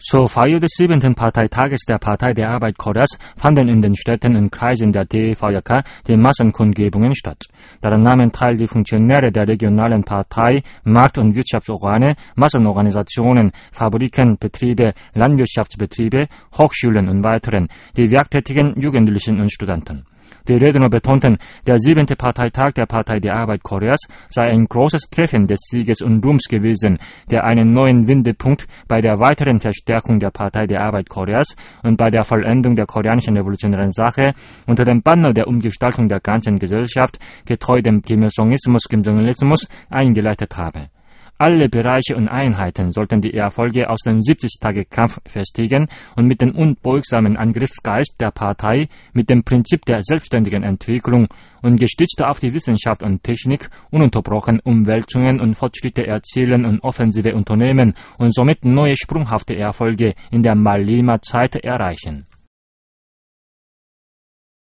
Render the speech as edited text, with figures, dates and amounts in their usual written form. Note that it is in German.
Zur Feier des 7. Parteitages der Partei der Arbeit Koreas fanden in den Städten und Kreisen der DVJK die Massenkundgebungen statt. Daran nahmen teil die Funktionäre der regionalen Partei, Markt- und Wirtschaftsorgane, Massenorganisationen, Fabriken, Betriebe, Landwirtschaftsbetriebe, Hochschulen und weiteren, die werktätigen Jugendlichen und Studenten. Die Redner betonten, der 7. Parteitag der Partei der Arbeit Koreas sei ein großes Treffen des Sieges und Ruhms gewesen, der einen neuen Wendepunkt bei der weiteren Verstärkung der Partei der Arbeit Koreas und bei der Vollendung der koreanischen revolutionären Sache unter dem Banner der Umgestaltung der ganzen Gesellschaft getreu dem Kim Il-sungismus, Kim-Jong-ilismus eingeleitet habe. Alle Bereiche und Einheiten sollten die Erfolge aus dem 70-Tage-Kampf festigen und mit dem unbeugsamen Angriffsgeist der Partei, mit dem Prinzip der selbstständigen Entwicklung und gestützt auf die Wissenschaft und Technik ununterbrochen Umwälzungen und Fortschritte erzielen und Offensive unternehmen und somit neue sprunghafte Erfolge in der Malima-Zeit erreichen.